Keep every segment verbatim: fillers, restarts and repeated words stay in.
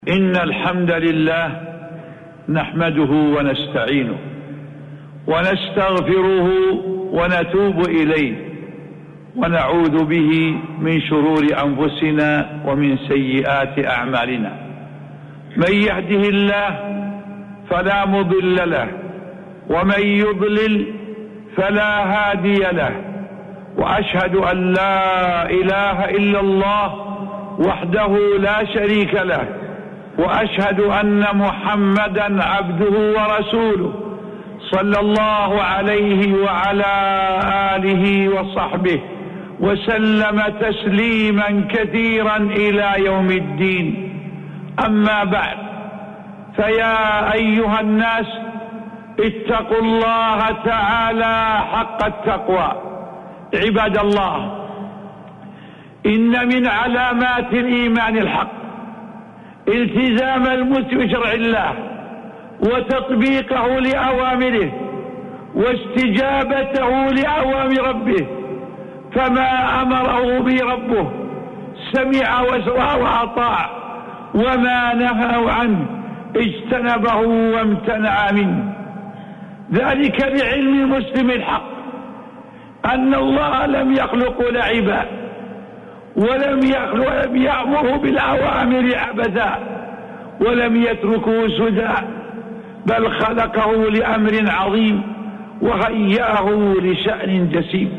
إن الحمد لله نحمده ونستعينه ونستغفره ونتوب إليه ونعوذ به من شرور أنفسنا ومن سيئات أعمالنا. من يهده الله فلا مضل له ومن يضلل فلا هادي له، وأشهد أن لا إله إلا الله وحده لا شريك له، وأشهد أن محمدا عبده ورسوله صلى الله عليه وعلى آله وصحبه وسلم تسليما كثيرا إلى يوم الدين. أما بعد، فيا أيها الناس اتقوا الله تعالى حق التقوى. عباد الله، إن من علامات الإيمان الحق التزام المسلم بشرع الله وتطبيقه لأوامره واستجابته لأوامر ربه، فما أمره به ربه سمع وأطاع، وما نهى عنه اجتنبه وامتنع منه. ذلك لعلم المسلم الحق أن الله لم يخلق لعبا ولم ولم يأمره بالأوامر عبثا ولم يتركه سدى، بل خلقه لأمر عظيم وهيأه لشأن جسيم.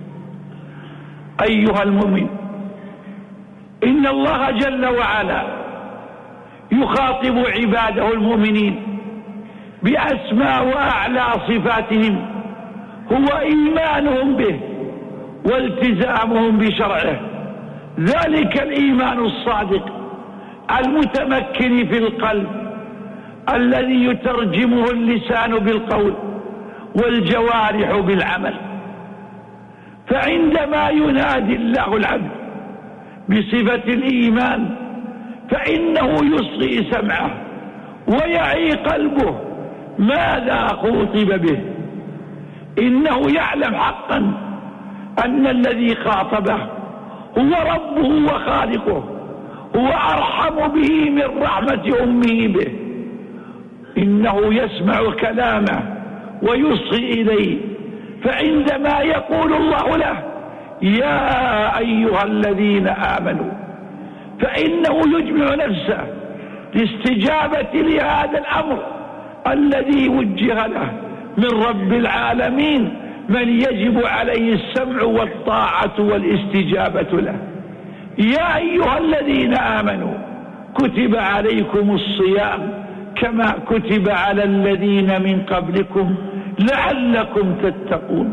أيها المؤمن، إن الله جل وعلا يخاطب عباده المؤمنين بأسماء وأعلى صفاتهم هو إيمانهم به والتزامهم بشرعه. ذلك الإيمان الصادق المتمكن في القلب الذي يترجمه اللسان بالقول والجوارح بالعمل. فعندما ينادي الله العبد بصفة الإيمان فإنه يصغي سمعه ويعي قلبه ماذا خوطب به. إنه يعلم حقا أن الذي خاطبه هو ربه وخالقه، هو أرحم به من رحمة أمه به. إنه يسمع كلامه ويصغي إليه، فعندما يقول الله له يا أيها الذين آمنوا فإنه يجمع نفسه لاستجابة لهذا الأمر الذي وجه له من رب العالمين، من يجب عليه السمع والطاعة والاستجابة له. يا أيها الذين آمنوا كتب عليكم الصيام كما كتب على الذين من قبلكم لعلكم تتقون.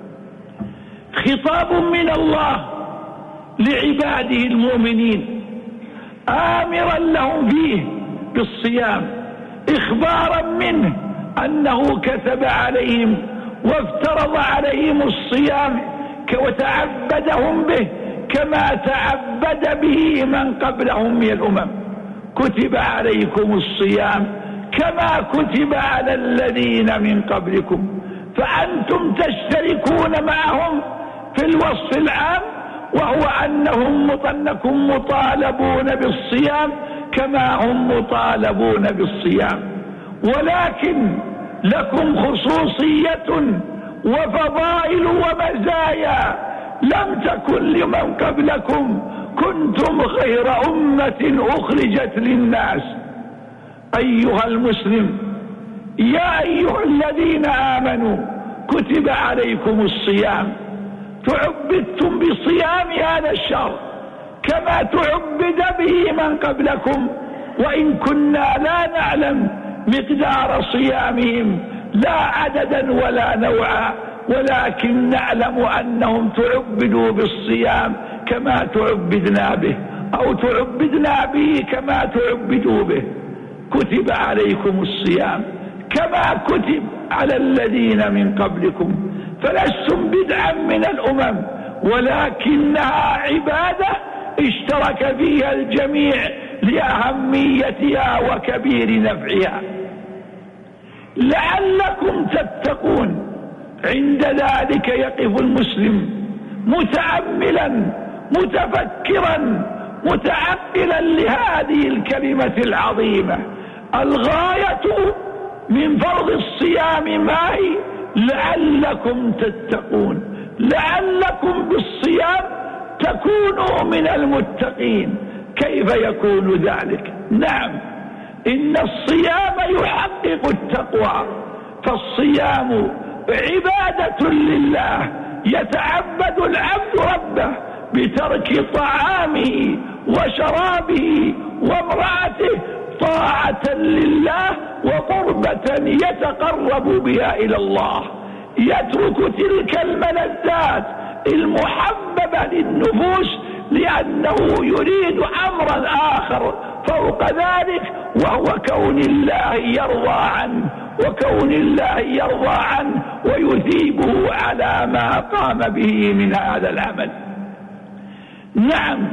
خطاب من الله لعباده المؤمنين آمرا لهم فيه بالصيام، إخبارا منه أنه كتب عليهم وافترض عليهم الصيام وتعبدهم به كما تعبد به من قبلهم من الأمم. كتب عليكم الصيام كما كتب على الذين من قبلكم، فأنتم تشتركون معهم في الوصف العام، وهو أنهم أنكم مطالبون بالصيام كما هم مطالبون بالصيام، ولكن لكم خصوصية وفضائل ومزايا لم تكن لمن قبلكم، كنتم خير أمة أخرجت للناس. أيها المسلم، يا أيها الذين آمنوا كتب عليكم الصيام، تعبدتم بصيام هذا الشهر كما تعبد به من قبلكم، وإن كنا لا نعلم مقدار صيامهم لا عددا ولا نوعا، ولكن نعلم أنهم تعبدوا بالصيام كما تعبدنا به، أو تعبدنا به كما تعبدوا به. كتب عليكم الصيام كما كتب على الذين من قبلكم، فلستم بدعا من الأمم، ولكنها عبادة اشترك فيها الجميع لأهميتها وكبير نفعها. لعلكم تتقون، عند ذلك يقف المسلم متأملا متفكرا متعقلا لهذه الكلمة العظيمة. الغاية من فرض الصيام ما هي؟ لعلكم تتقون، لعلكم بالصيام تكونوا من المتقين. كيف يكون ذلك؟ نعم، إن الصيام يحقق التقوى، فالصيام عبادة لله، يتعبد العبد ربه بترك طعامه وشرابه وامرأته طاعة لله وقربة يتقرب بها إلى الله، يترك تلك الملذات المحببة للنفوس لأنه يريد أمرا آخر فوق ذلك، وهو كون الله يرضى عنه، وكون الله يرضى عنه ويثيبه على ما قام به من هذا العمل. نعم،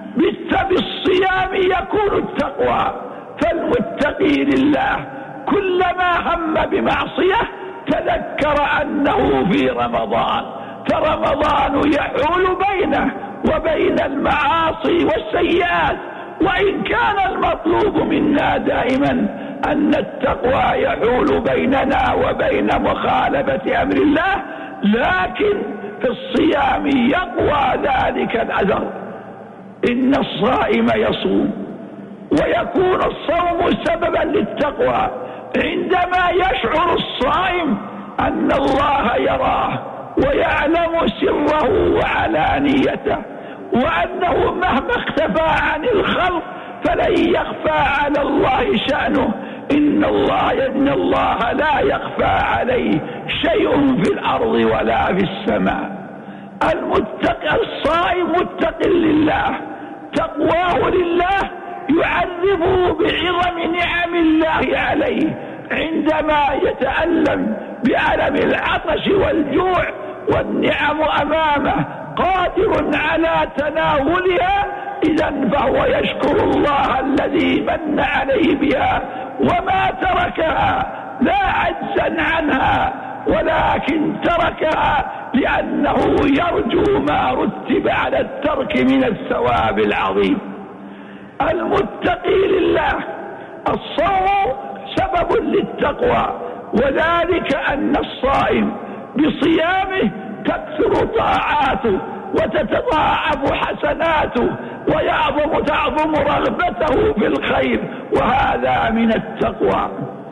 بالصيام يكون التقوى، فالمتقي لله كلما هم بمعصية تذكر أنه في رمضان، فرمضان يحول بينه وبين المعاصي والسيئات. وإن كان المطلوب منا دائما أن التقوى يحول بيننا وبين مخالفة أمر الله، لكن في الصيام يقوى ذلك الأثر. إن الصائم يصوم ويكون الصوم سببا للتقوى عندما يشعر الصائم أن الله يراه ويعلم سره وعلانيته، وأنه مهما اختفى عن الخلق فلن يخفى على الله شأنه. إن الله إن الله لا يخفى عليه شيء في الأرض ولا في السماء. المتقي الصائم متق لله، تقواه لله يعذبه بعظم نعم الله عليه عندما يتألم بألم العطش والجوع والنعم أمامه قادر على تناولها، إذن فهو يشكر الله الذي من عليه بها وما تركها لا عجزا عنها، ولكن تركها لأنه يرجو ما رتب على الترك من الثواب العظيم. المتقي لله الصوم سبب للتقوى، وذلك أن الصائم بصيامه تكثر طاعاته وتتضاعف حسناته ويعظم تعظم رغبته في الخير، وهذا من التقوى.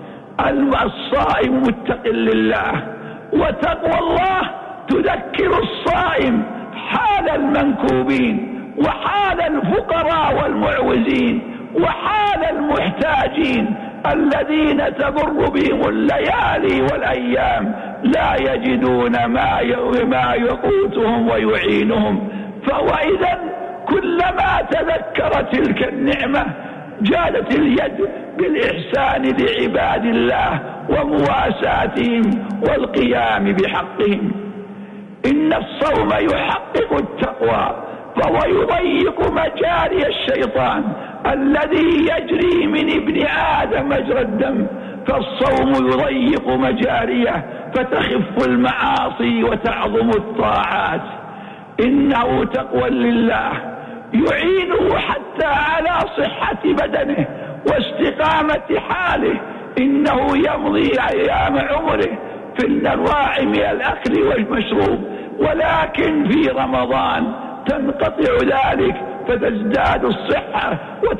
الصائم متق لله، وتقوى الله تذكر الصائم حال المنكوبين وحال الفقراء والمعوزين وحال المحتاجين الذين تمر بهم الليالي والأيام لا يجدون ما ما يقوتهم ويعينهم. فهو إذن كلما تذكر تلك النعمة جادت اليد بالإحسان لعباد الله ومواساتهم والقيام بحقهم. إن الصوم يحقق التقوى، فهو يضيق مجاري الشيطان الذي يجري من ابن آدم مجرى الدم، فالصوم يضيق مجاريه فتخف المعاصي وتعظم الطاعات. إنه تقوى لله يعينه حتى على صحة بدنه واستقامة حاله. إنه يمضي أيام عمره في الأنواع من الأكل والمشروب، ولكن في رمضان تنقطع ذلك فتزداد الصحة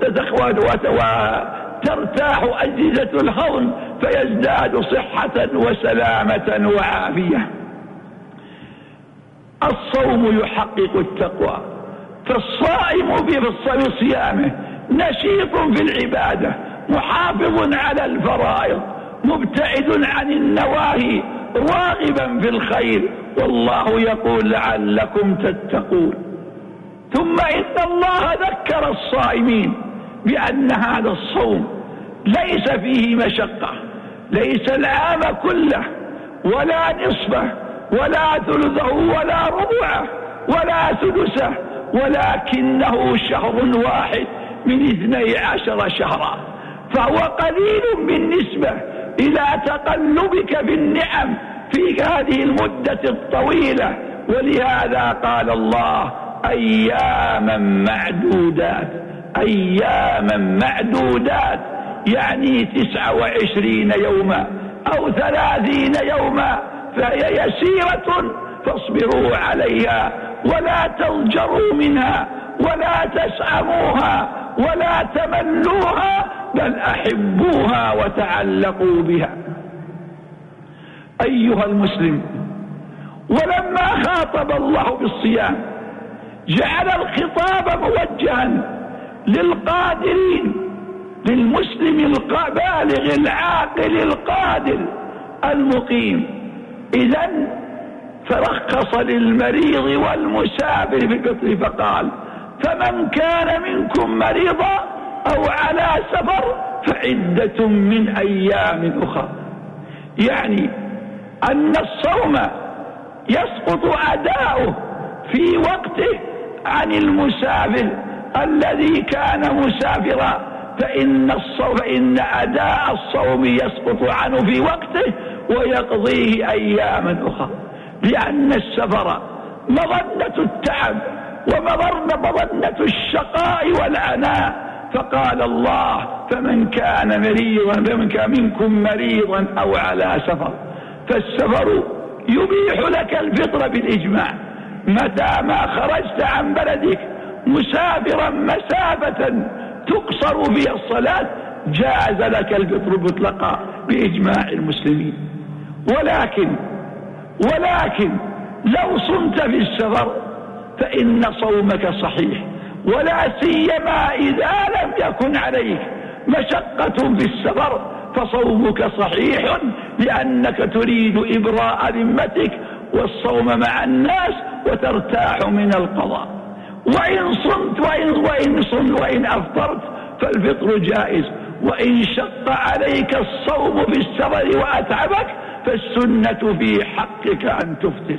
وترتاح أجهزة الهضم فيزداد صحة وسلامة وعافية. الصوم يحقق التقوى، فالصائم بصيامه نشيط في العبادة محافظ على الفرائض مبتعد عن النواهي راغبا في الخير، والله يقول لعلكم تتقون. ثم إن الله ذكر الصائمين بأن هذا الصوم ليس فيه مشقة، ليس العام كله ولا نصفه ولا ثلثه ولا ربعه ولا سدسه، ولكنه شهر واحد من اثني عشر شهرا، فهو قليل بالنسبة إلى تقلبك في النعم في هذه المدة الطويلة. ولهذا قال الله أياما معدودات، أياما معدودات يعني تسعة وعشرين يوما أو ثلاثين يوما، فهي يسيرة فاصبروا عليها ولا تضجروا منها ولا تسأموها ولا تملوها، بل أحبوها وتعلقوا بها. أيها المسلم، ولما خاطب الله بالصيام جعل الخطاب موجها للقادرين، للمسلم البالغ العاقل القادر المقيم. إذن فرخص للمريض والمسافر في الفطر فقال: فمن كان منكم مريضا أو على سفر فعدة من أيام أخرى. يعني أن الصوم يسقط أداؤه في وقته عن المسافر الذي كان مسافرا، فإن الصوم فإن أداء الصوم يسقط عنه في وقته ويقضيه أياما أخرى، لأن السفر مظنة التعب ومظنة الشقاء والعناء. فقال الله: فمن كان مريضا فمن كان منكم مريضا أو على سفر. فالسفر يبيح لك الفطر بالإجماع، متى ما خرجت عن بلدك مسافرا مسافة تقصر فيها الصلاة جاز لك الفطر مطلقا بإجماع المسلمين. ولكن ولكن لو صمت في السفر فإن صومك صحيح، ولا سيما إذا لم يكن عليك مشقة في السفر فصومك صحيح، لأنك تريد إبراء ذمتك والصوم مع الناس وترتاح من القضاء. وإن صمت وإن وإن صمت وإن أفطرت فالفطر جائز، وإن شق عليك الصوم في السفر وأتعبك فالسنة في حقك أن تفطر.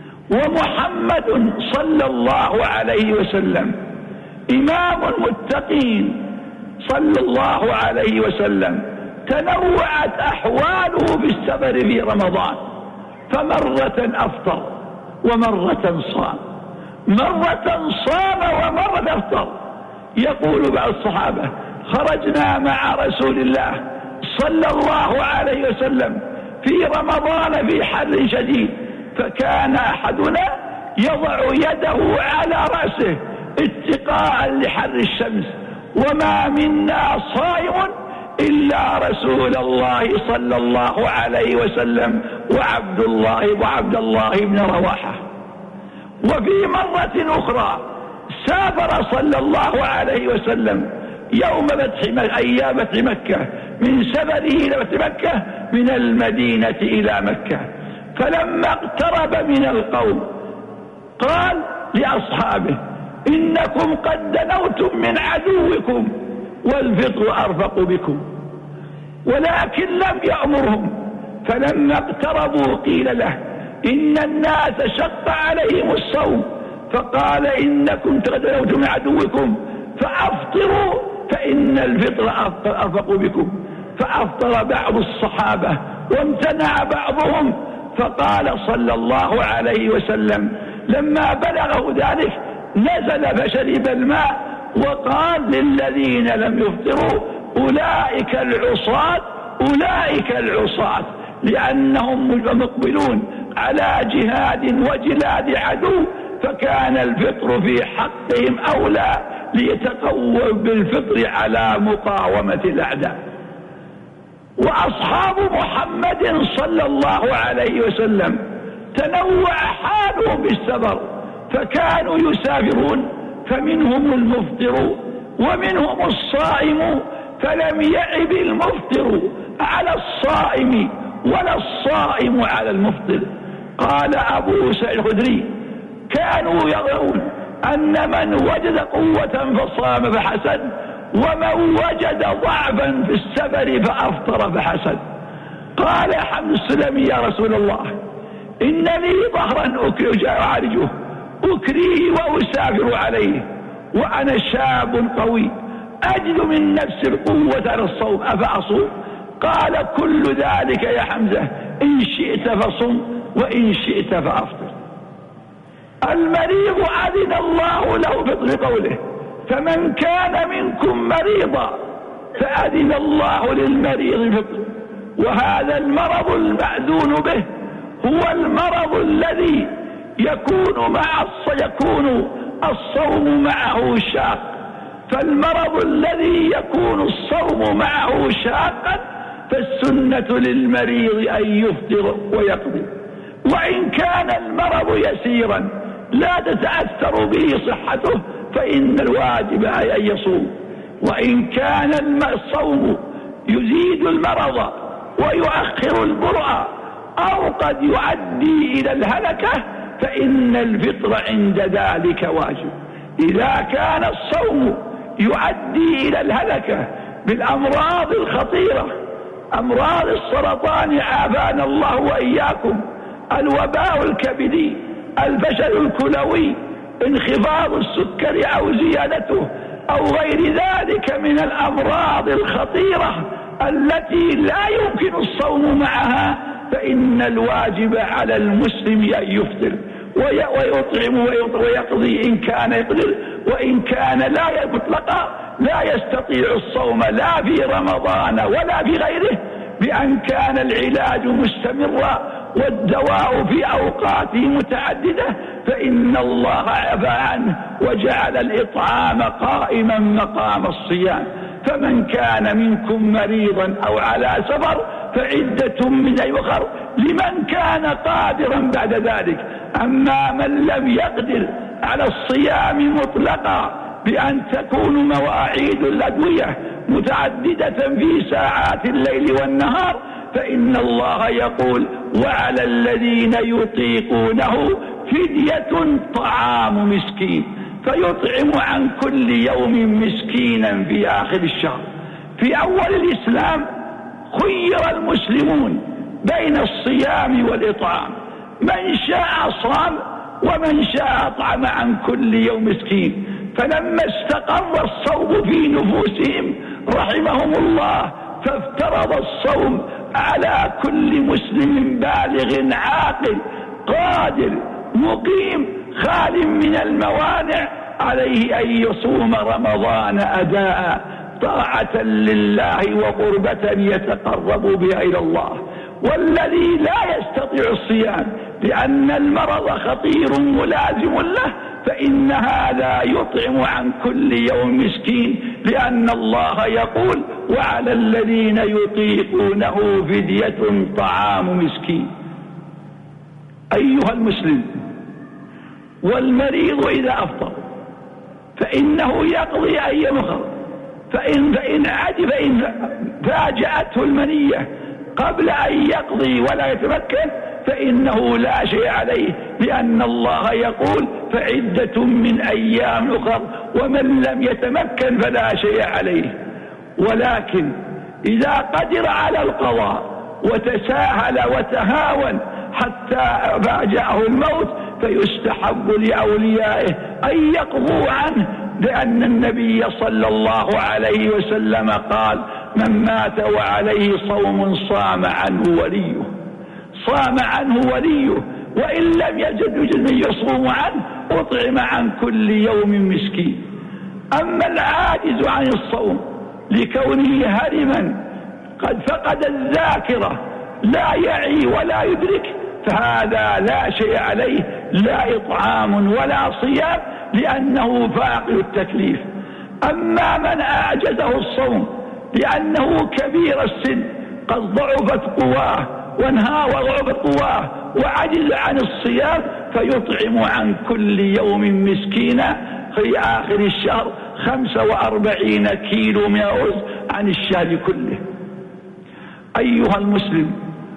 ومحمد صلى الله عليه وسلم إمام المتقين صلى الله عليه وسلم تنوعت أحواله بالسفر في رمضان، فمرة أفطر ومرة صام، مرة صام ومرة أفطر. يقول بعض الصحابة: خرجنا مع رسول الله صلى الله عليه وسلم في رمضان في حر شديد، فكان أحدنا يضع يده على رأسه اتقاء لحر الشمس، وما منا صائم إلا رسول الله صلى الله عليه وسلم وعبد الله وعبد الله بن رواحة. وفي مرة أخرى سافر صلى الله عليه وسلم يوم فتح أيام فتح مكة من سفره إلى فتح مكة من المدينة إلى مكة، فلما اقترب من القوم قال لأصحابه: إنكم قد دنوتم من عدوكم والفطر أرفق بكم. ولكن لم يأمرهم، فلما اقتربوا قيل له: إن الناس شق عليهم الصوم، فقال: إنكم قد دنوتم من عدوكم فأفطروا فإن الفطر أرفق بكم. فأفطر بعض الصحابة وامتنع بعضهم، فقال صلى الله عليه وسلم لما بلغه ذلك نزل فشرب الماء وقال للذين لم يفطروا: أولئك العصاة أولئك العصاة، لأنهم مقبلون على جهاد وجلاد عدو، فكان الفطر في حقهم أولى ليتقووا بالفطر على مقاومة الأعداء. وأصحاب محمد صلى الله عليه وسلم تنوع حالهم بالسفر، فكانوا يسافرون فمنهم المفطر ومنهم الصائم، فلم يعب المفطر على الصائم ولا الصائم على المفطر. قال أبو سعيد الخدري: كانوا يرون أن من وجد قوة فصام فحسن، ومن وجد ضعفا في السفر فأفطر فحسن. قال حمد السلمي: يا رسول الله، إن لي ظهرا أعالجه أكريه وأسافر عليه، وأنا شاب قوي أجد من نفس القوة على الصوم، أفأصوم؟ قال: كل ذلك يا حمزة إن شئت فصم وإن شئت فأفطر. المريض أذن الله له بفضل قوله فمن كان منكم مريضا فأذن الله للمريض بفضله. وهذا المرض المأذون به هو المرض الذي يكون مع يكون الصوم معه شاق. فالمرض الذي يكون الصوم معه شاقا فالسنة للمريض أن يفطر ويقضي. وإن كان المرض يسيرا لا تتأثر به صحته فإن الواجب أن يصوم. وإن كان الصوم يزيد المرض ويؤخر البرء أو قد يؤدي إلى الهلكة فإن الفطر عند ذلك واجب. إذا كان الصوم يؤدي إلى الهلكة بالأمراض الخطيرة، أمراض السرطان عافانا الله وإياكم، الوباء الكبدي، الفشل الكلوي، انخفاض السكر أو زيادته أو غير ذلك من الأمراض الخطيرة التي لا يمكن الصوم معها فإن الواجب على المسلم أن يفطر ويطعم ويقضي إن كان يقدر. وإن كان لا مطلقا لا يستطيع الصوم لا في رمضان ولا في غيره بأن كان العلاج مستمرا والدواء في أوقاته متعددة فإن الله عفى عنه وجعل الإطعام قائما مقام الصيام. فمن كان منكم مريضا أو على سفر فعدة من أخر لمن كان قادرا بعد ذلك. أما من لم يقدر على الصيام مطلقا بأن تكون مواعيد الأدوية متعددة في ساعات الليل والنهار فإن الله يقول وعلى الذين يطيقونه فدية طعام مسكين فيطعم عن كل يوم مسكينا في آخر الشهر. في أول الإسلام خير المسلمون بين الصيام والإطعام، من شاء صام ومن شاء أطعم عن كل يوم مسكين. فلما استقر الصوم في نفوسهم رحمهم الله فافترض الصوم على كل مسلم بالغ عاقل قادر مقيم خال من الموانع عليه أن يصوم رمضان أداء طاعة لله وقربة يتقرب بها إلى الله. والذي لا يستطيع الصيام لأن المرض خطير ملازم له فإن هذا يطعم عن كل يوم مسكين لأن الله يقول وعلى الذين يطيقونه فدية طعام مسكين. أيها المسلم، والمريض إذا أفطر فإنه يقضي أيام أخرى فإن فإن عجب فإن فاجأته المنية قبل أن يقضي ولا يتمكن فإنه لا شيء عليه لأن الله يقول فعدة من أيام أخر ومن لم يتمكن فلا شيء عليه. ولكن إذا قدر على القضاء وتساهل وتهاون حتى فاجأه الموت فيستحب لأوليائه أن يقضوا عنه لأن النبي صلى الله عليه وسلم قال من مات وعليه صوم صام عنه وليه صام عنه وليه وإن لم يجد من يصوم عنه أطعم عن كل يوم مسكين. أما العاجز عن الصوم لكونه هرما قد فقد الذاكرة لا يعي ولا يدرك فهذا لا شيء عليه لا إطعام ولا صيام لأنه فاقد التكليف. أما من أعجزه الصوم لأنه كبير السن قد ضعفت قواه وانهار وضعفت قواه وعجز عن الصيام فيطعم عن كل يوم مسكينا في آخر الشهر خمسة وأربعين كيلو من الرز عن الشهر كله. أيها المسلم،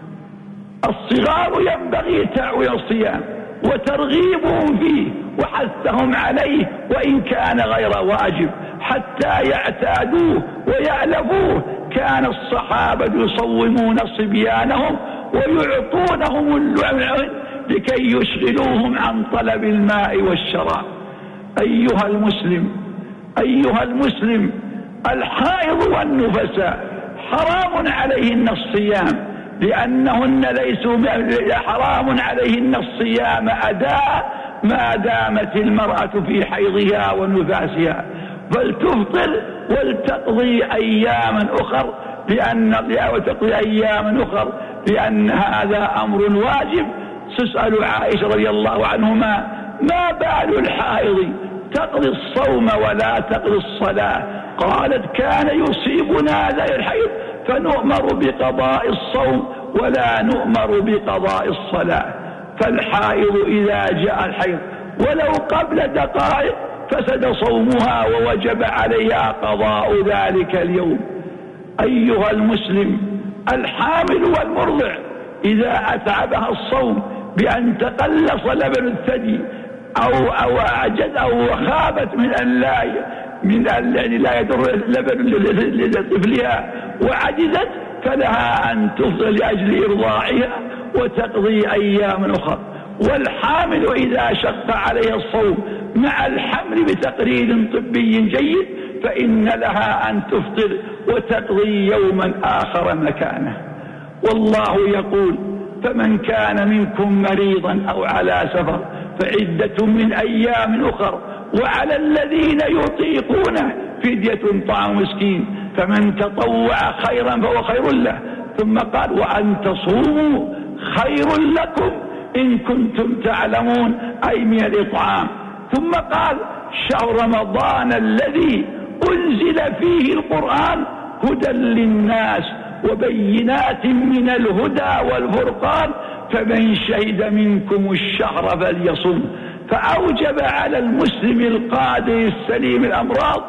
الصغار ينبغي تعويل الصيام وترغيبهم فيه وحثهم عليه وإن كان غير واجب حتى يعتادوه ويألفوه. كان الصحابة يصومون صبيانهم ويعطونهم اللعن لكي يشغلوهم عن طلب الماء والشراب. أيها المسلم أيها المسلم الحائض والنفساء حرام عليهن الصيام لأنهن ليسوا حرام عليهن الصيام أداء ما دامت المرأة في حيضها ونفاسها، فلتفطر ولتقضي أياما أخر لأن وتقضي أياما أخر لأن هذا أمر واجب. تسأل عائشة رضي الله عنهما: ما بال الحائض تقضي الصوم ولا تقضي الصلاة؟ قالت: كان يصيبنا ذا الحيض فنؤمر بقضاء الصوم ولا نؤمر بقضاء الصلاة. فالحائض إذا جاء الحيض ولو قبل دقائق فسد صومها ووجب عليها قضاء ذلك اليوم. أيها المسلم، الحامل والمرضع إذا أتعبها الصوم بأن تقلص لبن الثدي أو أو أعجز أو خابت من أن لا من أن لا يدر اللبن لطفلها وعجزت، فلها أن تفطر لأجل إرضاعها وتقضي أيام أخرى. والحامل إذا شق عليها الصوم مع الحمل بتقرير طبي جيد فإن لها أن تفطر وتقضي يوما آخر مكانه. والله يقول: فمن كان منكم مريضا أو على سفر فعدة من أيام أخر وعلى الذين يطيقونه فدية طعام مسكين فمن تطوع خيرا فهو خير له. ثم قال: وأن تصوموا خير لكم إن كنتم تعلمون، أي من الإطعام. ثم قال: شهر رمضان الذي أنزل فيه القرآن هدى للناس وبينات من الهدى والفرقان فمن شهد منكم الشهر فليصم. فأوجب على المسلم القادر السليم الأمراض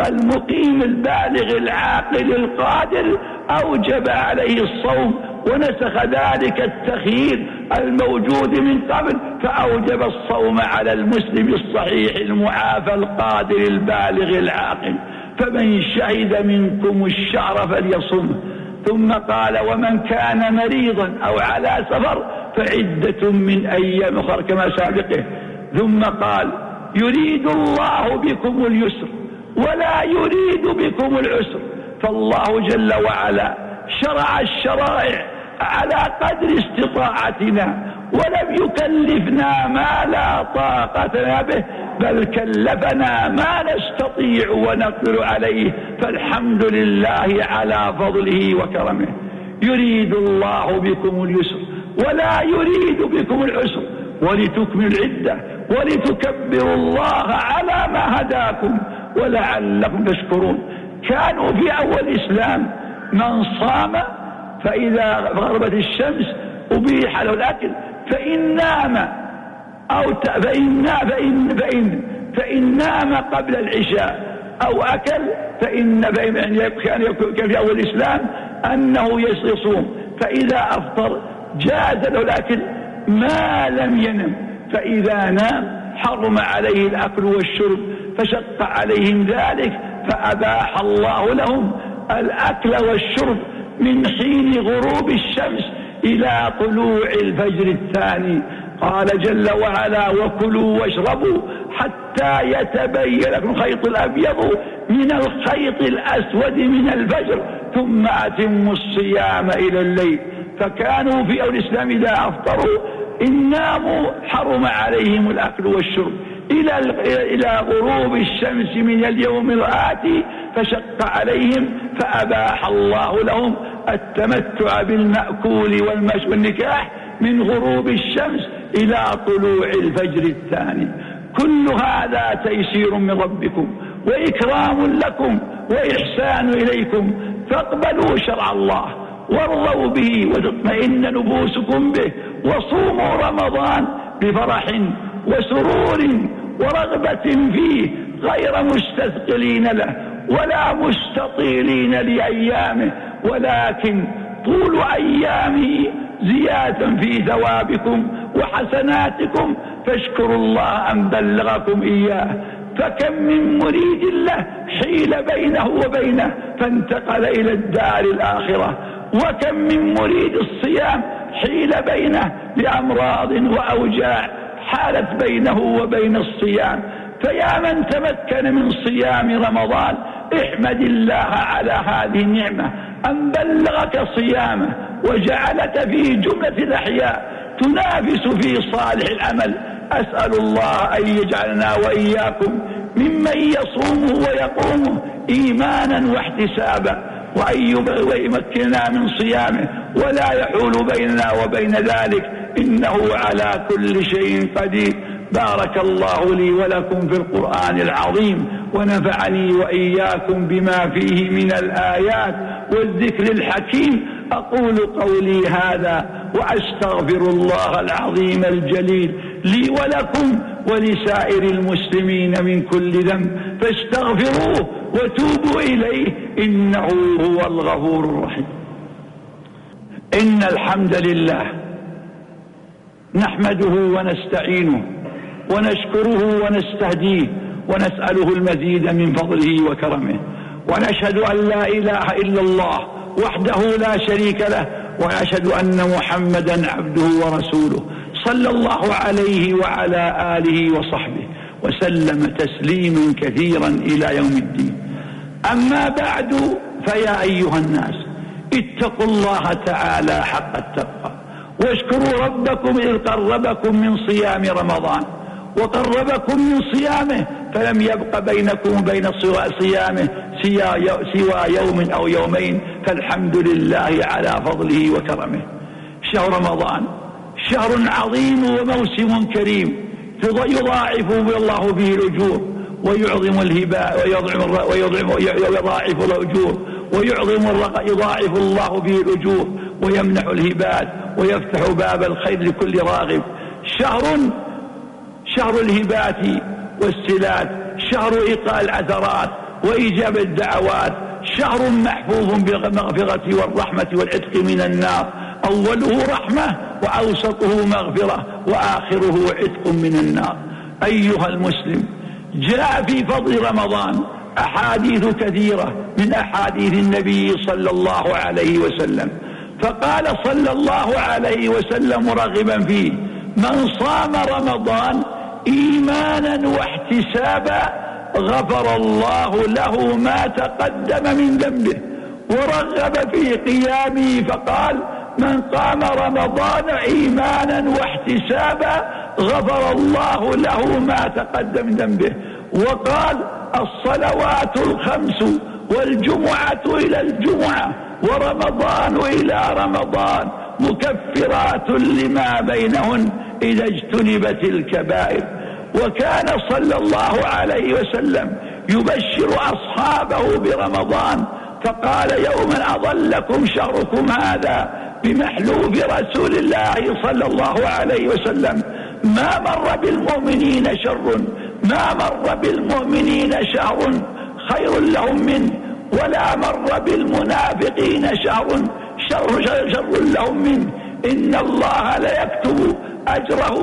المقيم البالغ العاقل القادر أوجب عليه الصوم، ونسخ ذلك التخيير الموجود من قبل فأوجب الصوم على المسلم الصحيح المعافى القادر البالغ العاقل. فمن شهد منكم الشهر فليصم. ثم قال: ومن كان مريضا أو على سفر فعدة من أيام أخرى كما سابقه. ثم قال: يريد الله بكم اليسر ولا يريد بكم العسر. فالله جل وعلا شرع الشرائع على قدر استطاعتنا ولم يكلفنا ما لا طاقة لنا به، بل كلفنا ما نستطيع ونقدر عليه، فالحمد لله على فضله وكرمه. يريد الله بكم اليسر ولا يريد بكم العسر ولتكملوا العدة ولتكبروا الله على ما هداكم ولعلكم تشكرون. كانوا في أول الإسلام من صام فإذا غربت الشمس أبيح له الأكل، فإن نام أو فإن فإن فإن فإن نام قبل العشاء أو أكل فإن فإن كان في أول الإسلام أنه يصوم، فإذا أفطر جاز له الأكل ما لم ينم، فإذا نام حرم عليه الأكل والشرب، فشق عليهم ذلك فأباح الله لهم الأكل والشرب من حين غروب الشمس إلى طلوع الفجر الثاني. قال جل وعلا: وكلوا واشربوا حتى يتبين لكم الخيط الأبيض من الخيط الأسود من الفجر ثم أتموا الصيام إلى الليل. فكانوا في أول الإسلام إذا أفطروا إن ناموا حرم عليهم الأكل والشرب إلى إلى غروب الشمس من اليوم الآتي، فشق عليهم فأباح الله لهم التمتع بالمأكول والنكاح من غروب الشمس إلى طلوع الفجر الثاني. كل هذا تيسير من ربكم وإكرام لكم وإحسان إليكم، فاقبلوا شرع الله وارضوا به وتطمئن نفوسكم به، وصوموا رمضان بفرح وسرور ورغبة فيه غير مستثقلين له ولا مستطيلين لأيامه، ولكن طول أيامه زيادة في ثوابكم وحسناتكم، فاشكروا الله أن بلغكم إياه. فكم من مريد له حيل بينه وبينه فانتقل إلى الدار الآخرة، وكم من مريد الصيام حيل بينه لأمراض وأوجاع حالت بينه وبين الصيام. فيا من تمكن من صيام رمضان احمد الله على هذه النعمة أن بلغك صيامه وجعلك في جملة الأحياء تنافس في صالح العمل أسأل الله أن يجعلنا وإياكم ممن يصومه ويقومه إيمانا واحتسابا، وأن يمكننا من صيامه ولا يحول بيننا وبين ذلك، إنه على كل شيء قدير. بارك الله لي ولكم في القرآن العظيم، ونفعني وإياكم بما فيه من الآيات والذكر الحكيم. أقول قولي هذا وأستغفر الله العظيم الجليل لي ولكم ولسائر المسلمين من كل ذنب، فاستغفروه وتوبوا إليه إنه هو الغفور الرحيم. إن الحمد لله نحمده ونستعينه ونشكره ونستهديه ونسأله المزيد من فضله وكرمه، ونشهد أن لا إله إلا الله وحده لا شريك له، ونشهد أن محمدا عبده ورسوله صلى الله عليه وعلى آله وصحبه وسلم تسليما كثيرا إلى يوم الدين. أما بعد، فيا أيها الناس اتقوا الله تعالى حق التقوى، واشكروا ربكم إذ قربكم من صيام رمضان وقربكم من صيامه، فلم يبق بينكم وبين صيامه سوى يوم أو يومين، فالحمد لله على فضله وكرمه. شهر رمضان شهر عظيم وموسم كريم يضاعف الله به الأجور ويعظم الهباء ويضاعف الأجور ويعظم يضاعف الله به الأجور ويمنح الهبات ويفتح باب الخير لكل راغب. شهر شهر الهبات والسلات، شهر إيقاء العثرات وإجابة الدعوات، شهر محفوظ بالمغفرة والرحمة والعتق من النار، أوله رحمة وأوسطه مغفرة وآخره عتق من النار. أيها المسلم، جاء في فضل رمضان أحاديث كثيرة من أحاديث النبي صلى الله عليه وسلم، فقال صلى الله عليه وسلم مرغبا فيه: من صام رمضان إيمانا واحتسابا غفر الله له ما تقدم من ذنبه. ورغب في قيامه فقال: من قام رمضان إيمانا واحتسابا غفر الله له ما تقدم من ذنبه. وقال: الصلوات الخمس والجمعة إلى الجمعة ورمضان إلى رمضان مكفرات لما بينهن إذا اجتنبت الكبائر. وكان صلى الله عليه وسلم يبشر أصحابه برمضان، فقال: يوما أظلكم شهركم هذا بمحلوب رسول الله صلى الله عليه وسلم، ما مر بالمؤمنين شر ما مر بالمؤمنين شهر خير لهم منه، ولا مر بالمنافقين شهر شر, شر لهم منه. إن الله ليكتب أجره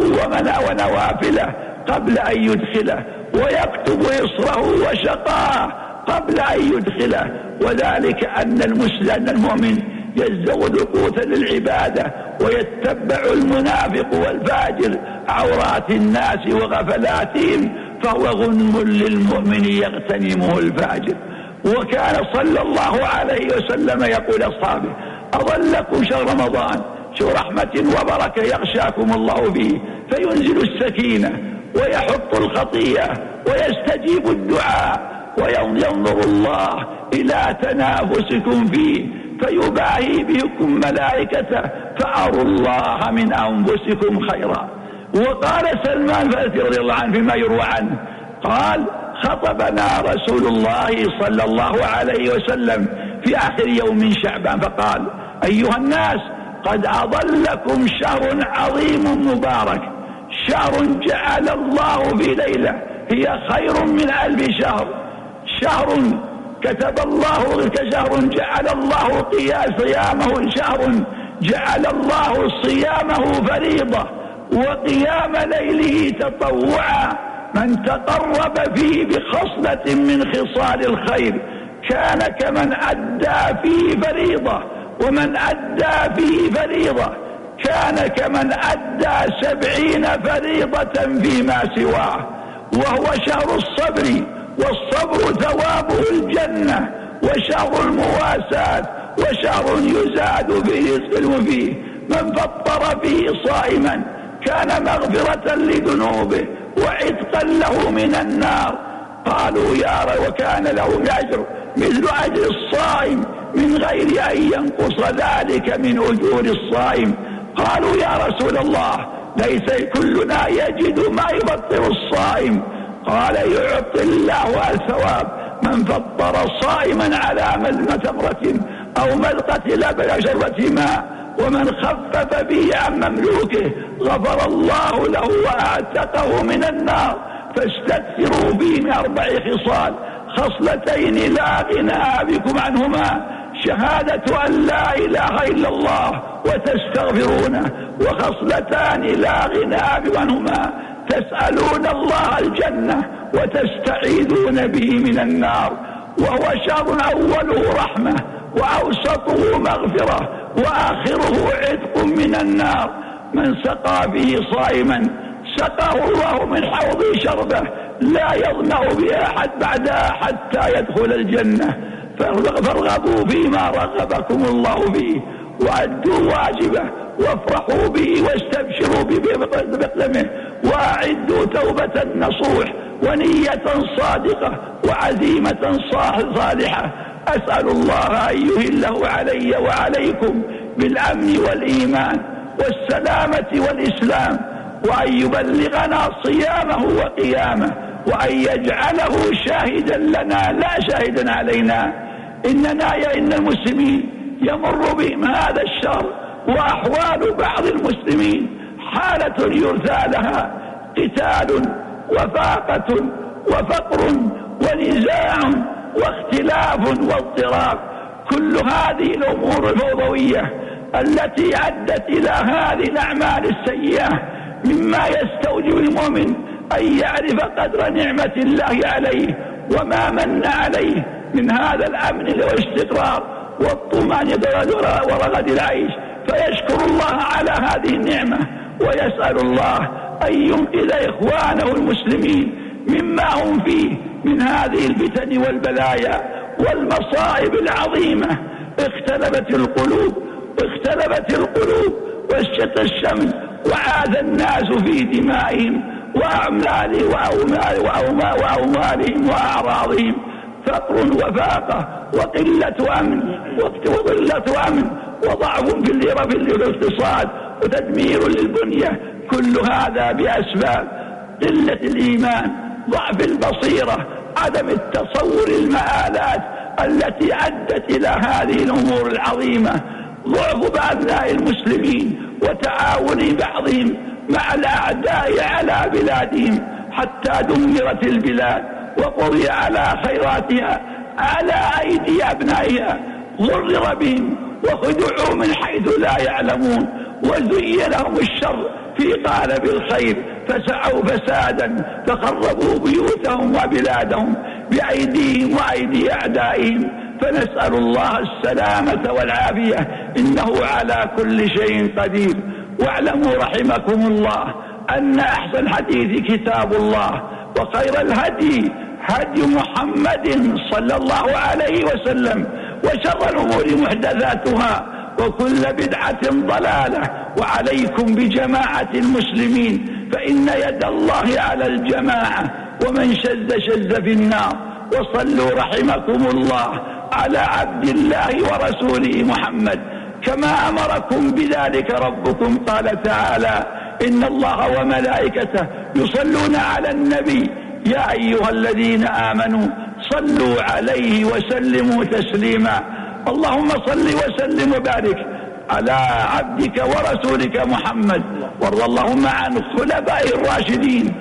ونوافله قبل أن يدخله، ويكتب إصره وشقاه قبل أن يدخله، وذلك أن المسلم أن المؤمن يزود قوتا للعبادة ويتبع المنافق والفاجر عورات الناس وغفلاتهم، فهو غنم للمؤمن يغتنمه الفاجر. وكان صلى الله عليه وسلم يقول أصحابه: أظلكم شهر رمضان شهر رحمة وبركة يغشاكم الله فيه، فينزل السكينة ويحط الخطيئة ويستجيب الدعاء، وينظر الله إلى تنافسكم فيه فيباهي بكم ملائكته، فأروا الله من أنفسكم خيرا. وقال سلمان الفارسي رضي الله عنه فيما يروى عنه، قال: خطبنا رسول الله صلى الله عليه وسلم في آخر يوم من شعبان فقال: أيها الناس، قد أظلكم شهر عظيم مبارك، شهر جعل الله في ليلة هي خير من ألف شهر، شهر كتب الله كشهر جعل الله صيامه، شهر جعل الله صيامه فريضة وقيام ليله تطوعا، من تقرب فيه بخصلة من خصال الخير كان كمن أدى فيه فريضة، ومن أدى فيه فريضة كان كمن أدى سبعين فريضة فيما سواه. وهو شهر الصبر، والصبر ثوابه الجنة، وشهر المواساة، وشهر يزاد فيه رزق فيه. من فطر فيه صائما كان مغفرة لذنوبه وعتقا له من النار. قالوا يا رب وكان له أجر مثل أجر الصائم من غير أن ينقص ذلك من أجور الصائم. قالوا يا رسول الله ليس كلنا يجد ما يفطر الصائم. قال يعطي الله الثواب من فطر صائما على ملء تمرة أو ملقة لبن أو شربة ماء، ومن خفف به عن مملوكه غفر الله له وأعتقه من النار. فاستكثروا به من أربع خصال: خصلتين لا غنى بكم عنهما، شهادة أن لا إله إلا الله وتستغفرونه، وخصلتان لا غنى بكم عنهما: تسألون الله الجنة وتستعيذون به من النار. وهو شهر أوله رحمة وأوسطه مغفرة وآخره عتق من النار. من سقى فيه صائما سقاه الله من حوض شربه لا يظمأ بها أحد بعدها حتى يدخل الجنة. فارغبوا فيما رغبكم الله فيه وأدوا واجبه وافرحوا به واستبشروا بقدمه وأعدوا توبة نصوح ونية صادقة وعزيمة صالحة. أسأل الله أن يهله علي وعليكم بالأمن والإيمان والسلامة والإسلام، وأن يبلغنا صيامه وقيامه، وأن يجعله شاهدا لنا لا شاهدا علينا. إننا يا إن المسلمين يمر بهم هذا الشهر وأحوال بعض المسلمين حالة يرثى لها قتال وفاقة وفقر ونزاع واختلاف واضطراب. كل هذه الأمور الفوضوية التي أدت إلى هذه الأعمال السيئة مما يستوجب المؤمن أن يعرف قدر نعمة الله عليه وما من عليه من هذا الأمن والاستقرار والطمأنينة ورغد العيش، فيشكر الله على هذه النعمة ويسأل الله أن ينقذ إخوانه المسلمين مما هم فيه من هذه الفتن والبلايا والمصائب العظيمة. اختلفت القلوب اختلفت القلوب واشتد الشمس وعاد الناس في دمائهم وأموالهم وأموالهم وأعراضهم. فقر وفاقة وقلة أمن وقلة أمن وضعف في الاقتصاد وتدمير للبنية، كل هذا بأسباب قلة الإيمان، ضعف البصيرة، عدم التصور المآلات التي أدت إلى هذه الأمور العظيمة، ضعف بأبناء المسلمين وتعاون بعضهم مع الأعداء على بلادهم حتى دمرت البلاد وقضي على خيراتها على أيدي أبنائها. غرر بهم وخدعوا من حيث لا يعلمون، وزين لهم الشر في قالب الخير فسعوا فسادا فخربوا بيوتهم وبلادهم بأيديهم وأيدي أعدائهم. فنسأل الله السلامة والعافية إنه على كل شيء قدير. واعلموا رحمكم الله أن أحسن حديث كتاب الله، وخير الهدي هدي محمد صلى الله عليه وسلم، وشر الأمور محدثاتها وكل بدعة ضلالة. وعليكم بجماعة المسلمين فإن يد الله على الجماعة، ومن شذ شذ في النار. وصلوا رحمكم الله على عبد الله ورسوله محمد كما أمركم بذلك ربكم. قال تعالى: إن الله وملائكته يصلون على النبي يا أيها الذين آمنوا صلوا عليه وسلموا تسليما. اللهم صل وسلم وبارك على عبدك ورسولك محمد، وارض اللهم عن الخلفاء الراشدين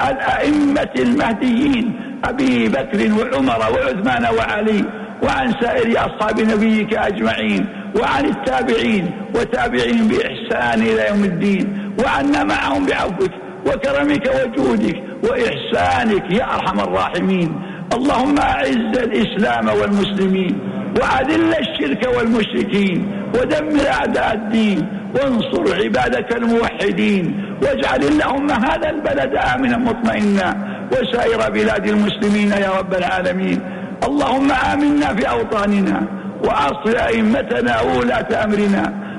الأئمة المهديين أبي بكر وعمر وعثمان وعلي، وعن سائر أصحاب نبيك أجمعين، وعن التابعين وتابعين بإحسان إلى يوم الدين، وعنا معهم بعفوك وكرمك وجودك وإحسانك يا أرحم الراحمين. اللهم أعز الإسلام والمسلمين وأذل الشرك والمشركين ودمر أعداء الدين وانصر عبادك الموحدين، واجعل اللهم هذا البلد آمنا مطمئنا وسائر بلاد المسلمين يا رب العالمين. اللهم آمنا في أوطاننا وأصل أئمتنا وولاة أمرنا،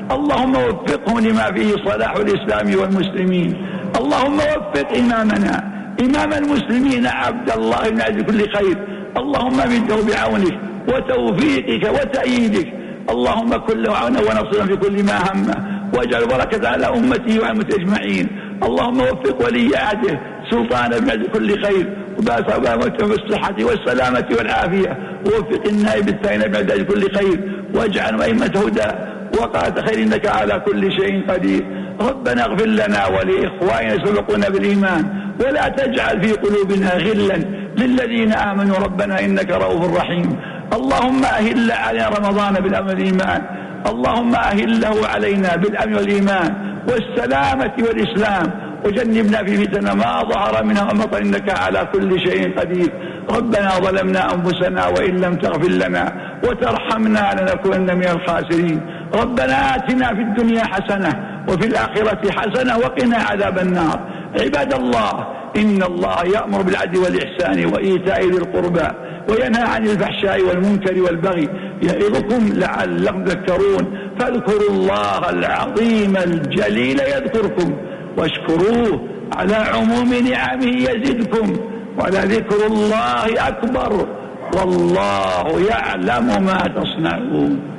اللهم وفقهم لما فيه صلاح الإسلام والمسلمين. اللهم وفق إمامنا إمام المسلمين عبد الله بن عبد كل خير، اللهم امده بعونك وتوفيقك وتأييدك. اللهم كن له عونا ونصرا في كل ما همه، واجعل بركة على أمته وعلى أجمعين. اللهم وفق ولي عهده سلطان بن عبد كل خير وبارك له بالصحة والسلامة والعافية، ووفق النائب الثاني بن عبد كل خير، واجعل أئمة هدى وقعة خير إنك على كل شيء قدير. ربنا اغفر لنا ولإخواننا سبقونا بالإيمان، ولا تجعل في قلوبنا غلا للذين آمنوا ربنا إنك رؤوف رحيم. اللهم أهل علينا رمضان بالأمن والإيمان، اللهم أهله علينا بالأمن والإيمان والسلامة والإسلام، وجنبنا في فتن ما ظهر منها وما بطن إنك على كل شيء قدير. ربنا ظلمنا أنفسنا وإن لم تغفر لنا وترحمنا لنكونن من الخاسرين. ربنا آتنا في الدنيا حسنة وفي الآخرة حسنة وقنا عذاب النار. عباد الله، إن الله يأمر بالعدل والإحسان وإيتاء ذي القربى وينهى عن الفحشاء والمنكر والبغي يعظكم لعلكم تذكرون. فاذكروا الله العظيم الجليل يذكركم، واشكروه على عموم نعمه يزدكم، ولذكر الله أكبر والله يعلم ما تصنعون.